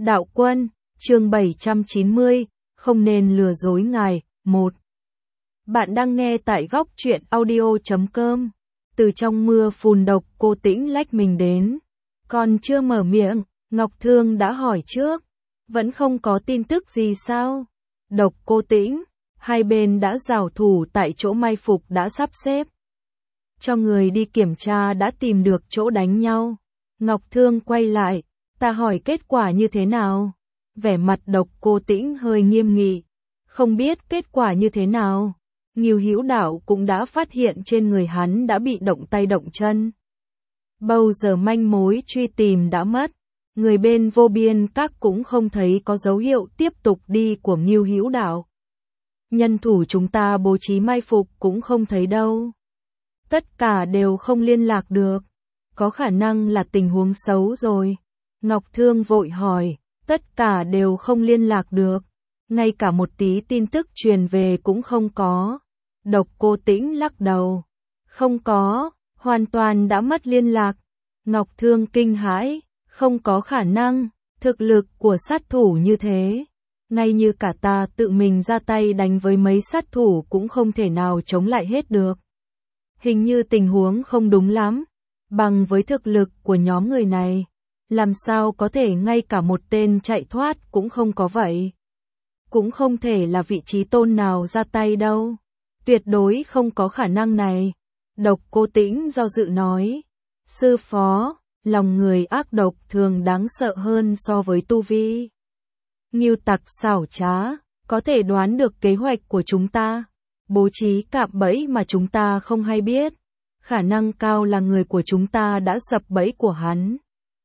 Đạo Quân, chương 790, không nên lừa dối ngài. 1. Bạn đang nghe tại góc truyện audio.com. Từ trong mưa phùn Độc Cô Tĩnh lách mình đến. Còn chưa mở miệng, Ngọc Thương đã hỏi trước. Vẫn không có tin tức gì sao? Độc Cô Tĩnh, hai bên đã giảo thủ tại chỗ mai phục đã sắp xếp. Cho người đi kiểm tra đã tìm được chỗ đánh nhau. Ngọc Thương quay lại, ta hỏi kết quả như thế nào? Vẻ mặt Độc Cô Tĩnh hơi nghiêm nghị. Không biết kết quả như thế nào. Ngưu Hữu Đạo cũng đã phát hiện trên người hắn đã bị động tay động chân. Bao giờ manh mối truy tìm đã mất. Người bên Vô Biên Các cũng không thấy có dấu hiệu tiếp tục đi của Ngưu Hữu Đạo. Nhân thủ chúng ta bố trí mai phục cũng không thấy đâu. Tất cả đều không liên lạc được. Có khả năng là tình huống xấu rồi. Ngọc Thương vội hỏi, tất cả đều không liên lạc được. Ngay cả một tí tin tức truyền về cũng không có. Độc Cô Tĩnh lắc đầu. Không có, hoàn toàn đã mất liên lạc. Ngọc Thương kinh hãi, không có khả năng, thực lực của sát thủ như thế. Ngay như cả ta tự mình ra tay đánh với mấy sát thủ cũng không thể nào chống lại hết được. Hình như tình huống không đúng lắm. Bằng với thực lực của nhóm người này, làm sao có thể ngay cả một tên chạy thoát cũng không có vậy. Cũng không thể là vị trí tôn nào ra tay đâu. Tuyệt đối không có khả năng này. Độc Cô Tĩnh do dự nói. Sư phó, lòng người ác độc thường đáng sợ hơn so với tu vi. Ngưu tặc xảo trá, có thể đoán được kế hoạch của chúng ta. Bố trí cạm bẫy mà chúng ta không hay biết. Khả năng cao là người của chúng ta đã sập bẫy của hắn.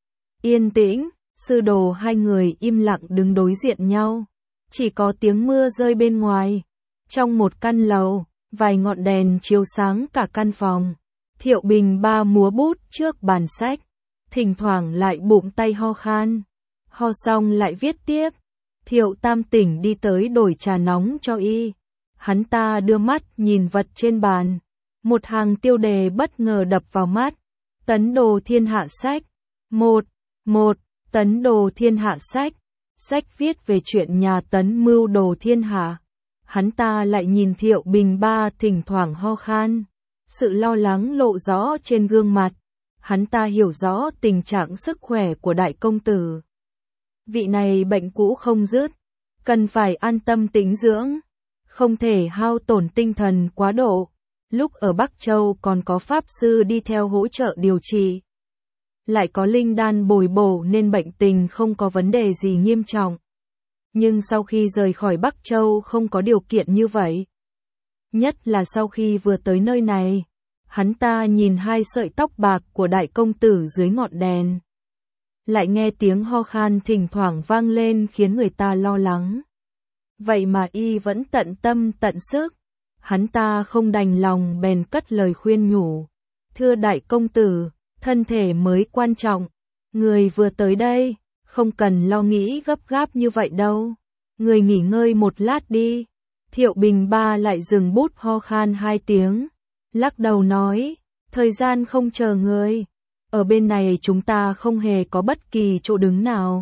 Yên tĩnh, sư đồ hai người im lặng đứng đối diện nhau. Chỉ có tiếng mưa rơi bên ngoài. Trong một căn lầu, vài ngọn đèn chiếu sáng cả căn phòng. Thiệu Bình Ba múa bút trước bàn sách. Thỉnh thoảng lại bụng tay ho khan. Ho xong lại viết tiếp. Thiệu Tam Tỉnh đi tới đổi trà nóng cho y. Hắn ta đưa mắt nhìn vật trên bàn. Một hàng tiêu đề bất ngờ đập vào mắt. Tấn Đồ Thiên Hạ Sách. 1. Tấn Đồ Thiên Hạ Sách. Sách viết về chuyện nhà Tấn mưu đồ thiên hạ. Hắn ta lại nhìn Thiệu Bình Ba thỉnh thoảng ho khan. Sự lo lắng lộ rõ trên gương mặt. Hắn ta hiểu rõ tình trạng sức khỏe của đại công tử. Vị này bệnh cũ không dứt. Cần phải an tâm tĩnh dưỡng. Không thể hao tổn tinh thần quá độ. Lúc ở Bắc Châu còn có pháp sư đi theo hỗ trợ điều trị. Lại có linh đan bồi bổ nên bệnh tình không có vấn đề gì nghiêm trọng. Nhưng sau khi rời khỏi Bắc Châu không có điều kiện như vậy. Nhất là sau khi vừa tới nơi này, hắn ta nhìn hai sợi tóc bạc của đại công tử dưới ngọn đèn. Lại nghe tiếng ho khan thỉnh thoảng vang lên khiến người ta lo lắng. Vậy mà y vẫn tận tâm tận sức. Hắn ta không đành lòng bèn cất lời khuyên nhủ. Thưa đại công tử, thân thể mới quan trọng. Người vừa tới đây, không cần lo nghĩ gấp gáp như vậy đâu. Người nghỉ ngơi một lát đi. Thiệu Bình Ba lại dừng bút ho khan 2 tiếng. Lắc đầu nói, thời gian không chờ người. Ở bên này chúng ta không hề có bất kỳ chỗ đứng nào.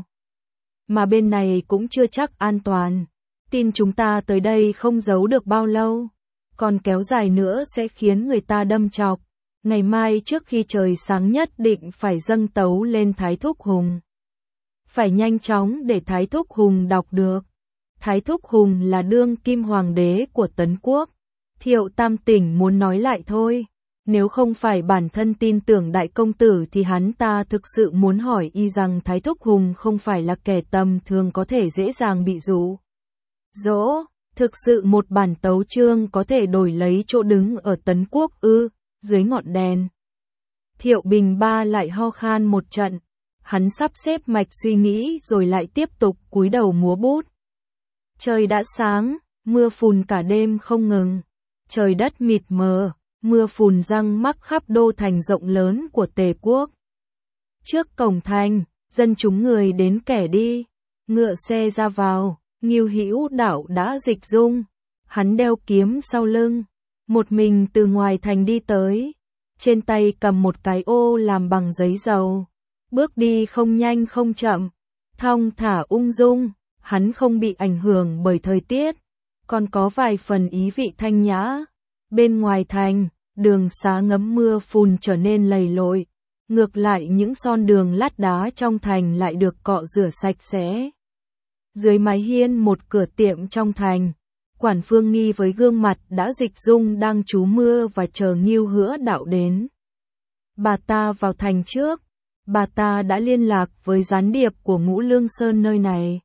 Mà bên này cũng chưa chắc an toàn. Tin chúng ta tới đây không giấu được bao lâu. Còn kéo dài nữa sẽ khiến người ta đâm chọc. Ngày mai trước khi trời sáng nhất định phải dâng tấu lên Thái Thúc Hùng. Phải nhanh chóng để Thái Thúc Hùng đọc được. Thái Thúc Hùng là đương kim hoàng đế của Tấn Quốc. Thiệu Tam Tỉnh muốn nói lại thôi. Nếu không phải bản thân tin tưởng đại công tử thì hắn ta thực sự muốn hỏi y rằng Thái Thúc Hùng không phải là kẻ tầm thường có thể dễ dàng bị dụ dỗ. Thực sự một bản tấu chương có thể đổi lấy chỗ đứng ở Tấn Quốc ư? Dưới ngọn đèn. Thiệu Bình Ba lại ho khan một trận. Hắn sắp xếp mạch suy nghĩ rồi lại tiếp tục cúi đầu múa bút. Trời đã sáng, mưa phùn cả đêm không ngừng. Trời đất mịt mờ, mưa phùn răng mắc khắp đô thành rộng lớn của Tề Quốc. Trước cổng thành, dân chúng người đến kẻ đi. Ngựa xe ra vào, Ngưu Hữu Đạo đã dịch dung. Hắn đeo kiếm sau lưng. Một mình từ ngoài thành đi tới. Trên tay cầm một cái ô làm bằng giấy dầu. Bước đi không nhanh không chậm. thong thả ung dung, hắn không bị ảnh hưởng bởi thời tiết, còn có vài phần ý vị thanh nhã. Bên ngoài thành, đường xá ngấm mưa phùn trở nên lầy lội, ngược lại những son đường lát đá trong thành lại được cọ rửa sạch sẽ. Dưới mái hiên một cửa tiệm trong thành, Quản Phương Nghi với gương mặt đã dịch dung đang trú mưa và chờ Ngưu Hữu Đạo đến. Bà ta vào thành trước, bà ta đã liên lạc với gián điệp của Ngũ Lương Sơn nơi này,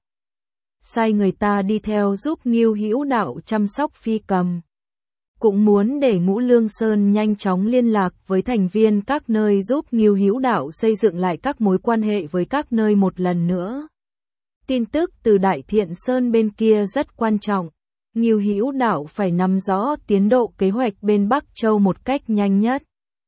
sai người ta đi theo giúp Ngưu Hữu Đạo chăm sóc phi cầm. Cũng muốn để Ngũ Lương Sơn nhanh chóng liên lạc với thành viên các nơi giúp Ngưu Hữu Đạo xây dựng lại các mối quan hệ với các nơi một lần nữa. Tin tức từ Đại Thiện Sơn bên kia rất quan trọng. Ngưu Hữu Đạo phải nắm rõ tiến độ kế hoạch bên Bắc Châu một cách nhanh nhất.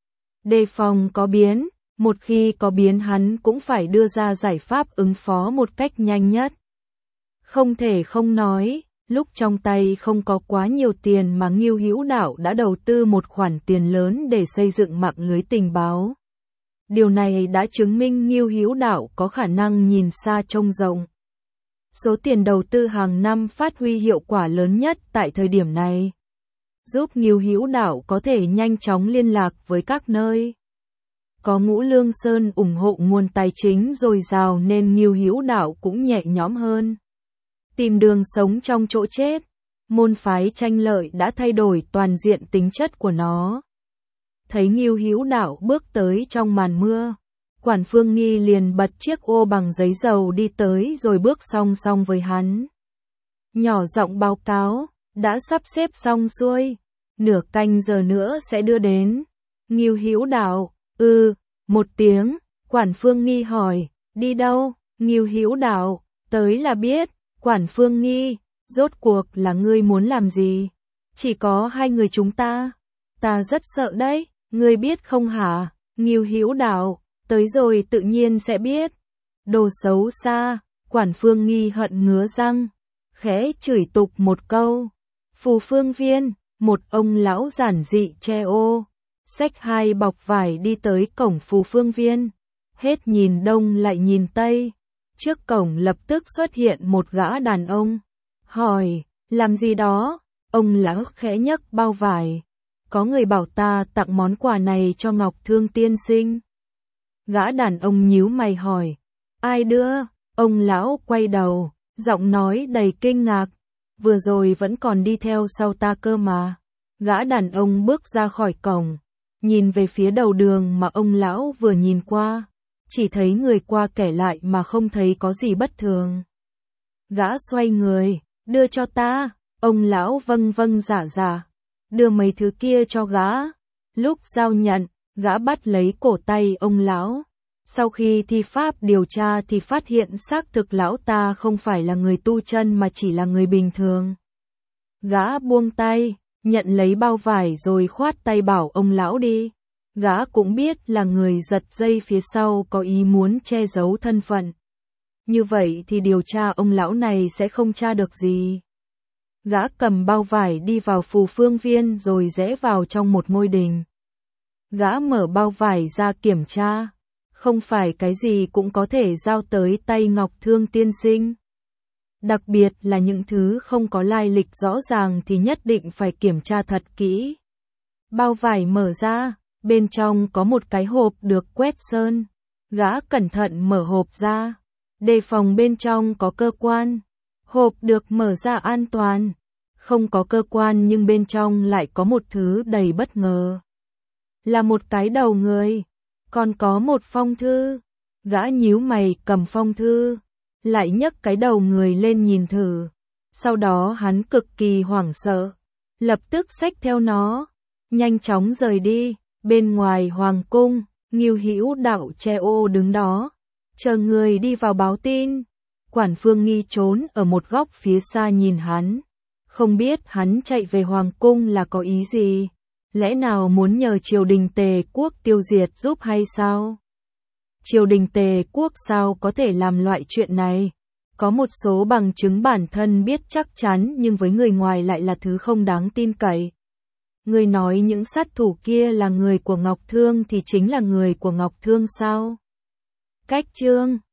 Đề phòng có biến, một khi có biến hắn cũng phải đưa ra giải pháp ứng phó một cách nhanh nhất. Không thể không nói, lúc trong tay không có quá nhiều tiền mà Ngưu Hữu Đạo đã đầu tư một khoản tiền lớn để xây dựng mạng lưới tình báo. Điều này đã chứng minh Ngưu Hữu Đạo có khả năng nhìn xa trông rộng. Số tiền đầu tư hàng năm phát huy hiệu quả lớn nhất tại thời điểm này, giúp Ngưu Hữu Đạo có thể nhanh chóng liên lạc với các nơi. Có Ngũ Lương Sơn ủng hộ nguồn tài chính dồi dào nên Ngưu Hữu Đạo cũng nhẹ nhõm hơn. Tìm đường sống trong chỗ chết, môn phái tranh lợi đã thay đổi toàn diện tính chất của nó. Thấy Ngưu Hữu Đạo bước tới trong màn mưa, Quản Phương Nghi liền bật chiếc ô bằng giấy dầu đi tới rồi bước song song với hắn. Nhỏ giọng báo cáo, đã sắp xếp xong xuôi, nửa canh giờ nữa sẽ đưa đến. Ngưu Hữu Đạo, một tiếng, Quản Phương Nghi hỏi, đi đâu? Ngưu Hữu Đạo, tới là biết. Quản Phương Nghi, rốt cuộc là ngươi muốn làm gì? Chỉ có hai người chúng ta. Ta rất sợ đấy, ngươi biết không hả? Ngưu Hữu Đạo, tới rồi tự nhiên sẽ biết. Đồ xấu xa, Quản Phương Nghi hận ngứa răng, khẽ chửi tục một câu. Phù Phương Viên, một ông lão giản dị che ô, xách hai bọc vải đi tới cổng Phù Phương Viên, hết nhìn đông lại nhìn tây. Trước cổng lập tức xuất hiện một gã đàn ông, hỏi, làm gì đó? Ông lão khẽ nhấc bao vải, có người bảo ta tặng món quà này cho Ngọc Thương tiên sinh. Gã đàn ông nhíu mày hỏi, ai đưa? Ông lão quay đầu, giọng nói đầy kinh ngạc, vừa rồi vẫn còn đi theo sau ta cơ mà. Gã đàn ông bước ra khỏi cổng, nhìn về phía đầu đường mà ông lão vừa nhìn qua, chỉ thấy người qua kẻ lại mà không thấy có gì bất thường. Gã xoay người, đưa cho ta, ông lão vâng vâng dạ dạ, đưa mấy thứ kia cho gã. Lúc giao nhận, gã bắt lấy cổ tay ông lão. Sau khi thi pháp điều tra thì phát hiện xác thực lão ta không phải là người tu chân mà chỉ là người bình thường. Gã buông tay, nhận lấy bao vải rồi khoát tay bảo ông lão đi. Gã cũng biết là người giật dây phía sau có ý muốn che giấu thân phận. Như vậy thì điều tra ông lão này sẽ không tra được gì. Gã cầm bao vải đi vào Phù Phương Viên rồi rẽ vào trong một ngôi đình. Gã mở bao vải ra kiểm tra. Không phải cái gì cũng có thể giao tới tay Ngọc Thương tiên sinh. Đặc biệt là những thứ không có lai lịch rõ ràng thì nhất định phải kiểm tra thật kỹ. Bao vải mở ra, bên trong có một cái hộp được quét sơn. Gã cẩn thận mở hộp ra, đề phòng bên trong có cơ quan. Hộp được mở ra an toàn, không có cơ quan nhưng bên trong lại có một thứ đầy bất ngờ. Là một cái đầu người, còn có một phong thư. Gã nhíu mày cầm phong thư, lại nhấc cái đầu người lên nhìn thử. Sau đó hắn cực kỳ hoảng sợ, lập tức xách theo nó, nhanh chóng rời đi. Bên ngoài hoàng cung, Ngưu Hữu Đạo che ô đứng đó, chờ người đi vào báo tin. Quản Phương Nghi trốn ở một góc phía xa nhìn hắn, không biết hắn chạy về hoàng cung là có ý gì, lẽ nào muốn nhờ triều đình Tề quốc tiêu diệt giúp hay sao? Triều đình Tề quốc sao có thể làm loại chuyện này? Có một số bằng chứng bản thân biết chắc chắn nhưng với người ngoài lại là thứ không đáng tin cậy. Người nói những sát thủ kia là người của Ngọc Thương thì chính là người của Ngọc Thương sao? Cách chương